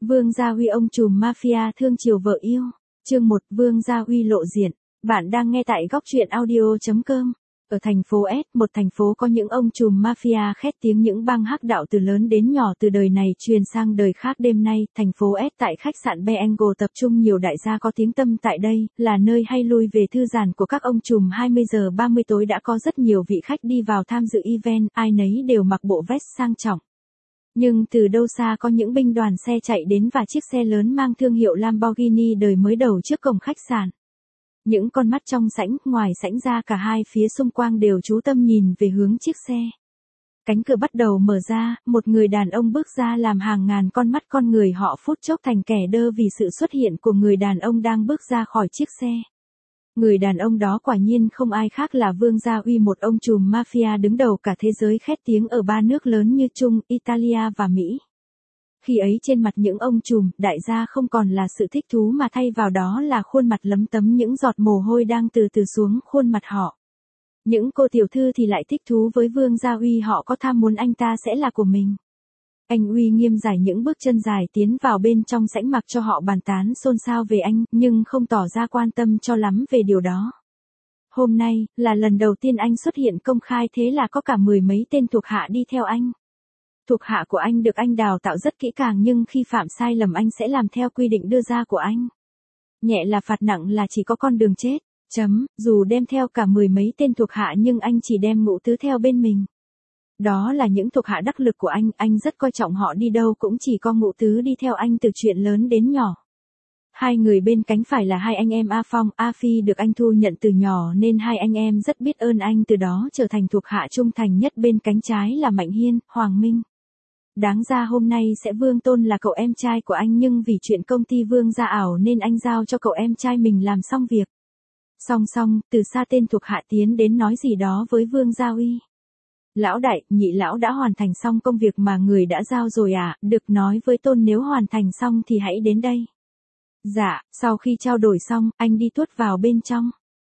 Vương Gia Huy ông trùm mafia thương chiều vợ yêu. Chương 1 Vương Gia Huy lộ diện. Bạn đang nghe tại góc truyện audio.com. Ở thành phố S, một thành phố có những ông trùm mafia khét tiếng, những băng hắc đạo từ lớn đến nhỏ, từ đời này truyền sang đời khác. Đêm nay, thành phố S tại khách sạn Beangle tập trung nhiều đại gia có tiếng tăm. Tại đây là nơi hay lui về thư giãn của các ông trùm. 20 giờ 30 tối đã có rất nhiều vị khách đi vào tham dự event, ai nấy đều mặc bộ vest sang trọng. Nhưng từ đâu xa có những binh đoàn xe chạy đến và chiếc xe lớn mang thương hiệu Lamborghini đời mới đầu trước cổng khách sạn. Những con mắt trong sảnh, ngoài sảnh ra, cả hai phía xung quanh đều chú tâm nhìn về hướng chiếc xe. Cánh cửa bắt đầu mở ra, một người đàn ông bước ra làm hàng ngàn con mắt con người họ phút chốc thành kẻ đơ vì sự xuất hiện của người đàn ông đang bước ra khỏi chiếc xe. Người đàn ông đó quả nhiên không ai khác là Vương Gia Huy, một ông trùm mafia đứng đầu cả thế giới khét tiếng ở ba nước lớn như Trung, Italia và Mỹ. Khi ấy trên mặt những ông trùm, đại gia không còn là sự thích thú mà thay vào đó là khuôn mặt lấm tấm những giọt mồ hôi đang từ từ xuống khuôn mặt họ. Những cô tiểu thư thì lại thích thú với Vương Gia Huy, họ có tham muốn anh ta sẽ là của mình. Anh Huy nghiêm giải những bước chân dài tiến vào bên trong sảnh, mặc cho họ bàn tán xôn xao về anh, nhưng không tỏ ra quan tâm cho lắm về điều đó. Hôm nay, là lần đầu tiên anh xuất hiện công khai, thế là có cả mười mấy tên thuộc hạ đi theo anh. Thuộc hạ của anh được anh đào tạo rất kỹ càng, nhưng khi phạm sai lầm anh sẽ làm theo quy định đưa ra của anh. Nhẹ là phạt, nặng là chỉ có con đường chết. Dù đem theo cả mười mấy tên thuộc hạ nhưng anh chỉ đem Ngũ Tứ theo bên mình. Đó là những thuộc hạ đắc lực của anh rất coi trọng họ, đi đâu cũng chỉ có Ngũ Tứ đi theo anh từ chuyện lớn đến nhỏ. Hai người bên cánh phải là hai anh em A Phong, A Phi được anh thu nhận từ nhỏ nên hai anh em rất biết ơn anh, từ đó trở thành thuộc hạ trung thành nhất. Bên cánh trái là Mạnh Hiên, Hoàng Minh. Đáng ra hôm nay sẽ Vương Tôn là cậu em trai của anh, nhưng vì chuyện công ty Vương Gia ảo nên anh giao cho cậu em trai mình làm xong việc. Song song, từ xa tên thuộc hạ tiến đến nói gì đó với Vương Gia Huy. Lão đại, nhị lão đã hoàn thành xong công việc mà người đã giao rồi à? Được, nói với Tôn nếu hoàn thành xong thì hãy đến đây. Dạ, sau khi trao đổi xong, anh đi tuốt vào bên trong.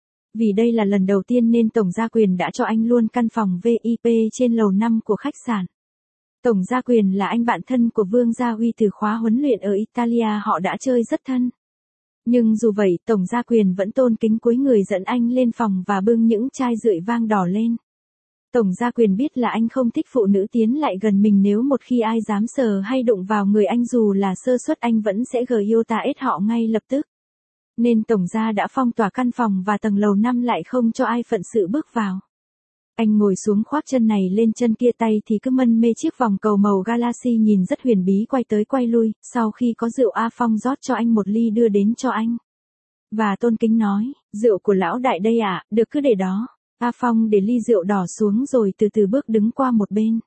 Vì đây là lần đầu tiên nên Tổng Gia Quyền đã cho anh luôn căn phòng VIP trên lầu 5 của khách sạn. Tổng Gia Quyền là anh bạn thân của Vương Gia Huy từ khóa huấn luyện ở Italia, họ đã chơi rất thân. Nhưng dù vậy, Tổng Gia Quyền vẫn tôn kính cúi người dẫn anh lên phòng và bưng những chai rượu vang đỏ lên. Tổng Gia Quyền biết là anh không thích phụ nữ tiến lại gần mình, nếu một khi ai dám sờ hay đụng vào người anh dù là sơ suất anh vẫn sẽ GIOTAS họ ngay lập tức. Nên Tổng Gia đã phong tỏa căn phòng và tầng lầu 5 lại không cho ai phận sự bước vào. Anh ngồi xuống khoác chân này lên chân kia, tay thì cứ mân mê chiếc vòng cầu màu galaxy nhìn rất huyền bí, quay tới quay lui. Sau khi có rượu, A Phong rót cho anh một ly đưa đến cho anh. Và tôn kính nói, rượu của lão đại đây ạ, được cứ để đó. A Phong để ly rượu đỏ xuống rồi từ từ bước đứng qua một bên.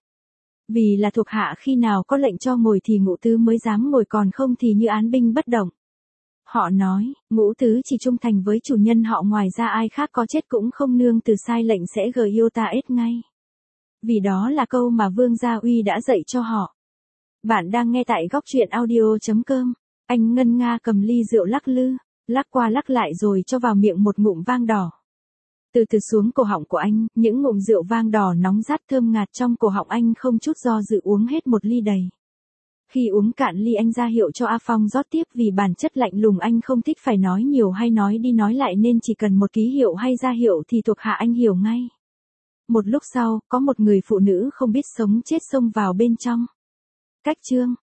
Vì là thuộc hạ, khi nào có lệnh cho ngồi thì Ngũ Tứ mới dám ngồi, còn không thì như án binh bất động. Họ nói, Ngũ Tứ chỉ trung thành với chủ nhân họ, ngoài ra ai khác có chết cũng không nương từ, sai lệnh sẽ GIOTAS ngay. Vì đó là câu mà Vương Gia Huy đã dạy cho họ. Bạn đang nghe tại góc truyện audio.com. Anh ngân nga cầm ly rượu lắc lư, lắc qua lắc lại rồi cho vào miệng một ngụm vang đỏ. Từ từ xuống cổ họng của anh, những ngụm rượu vang đỏ nóng rát thơm ngạt trong cổ họng, anh không chút do dự uống hết một ly đầy. Khi uống cạn ly, anh ra hiệu cho A Phong rót tiếp, vì bản chất lạnh lùng anh không thích phải nói nhiều hay nói đi nói lại, nên chỉ cần một ký hiệu hay ra hiệu thì thuộc hạ anh hiểu ngay. Một lúc sau, có một người phụ nữ không biết sống chết xông vào bên trong. Cách chương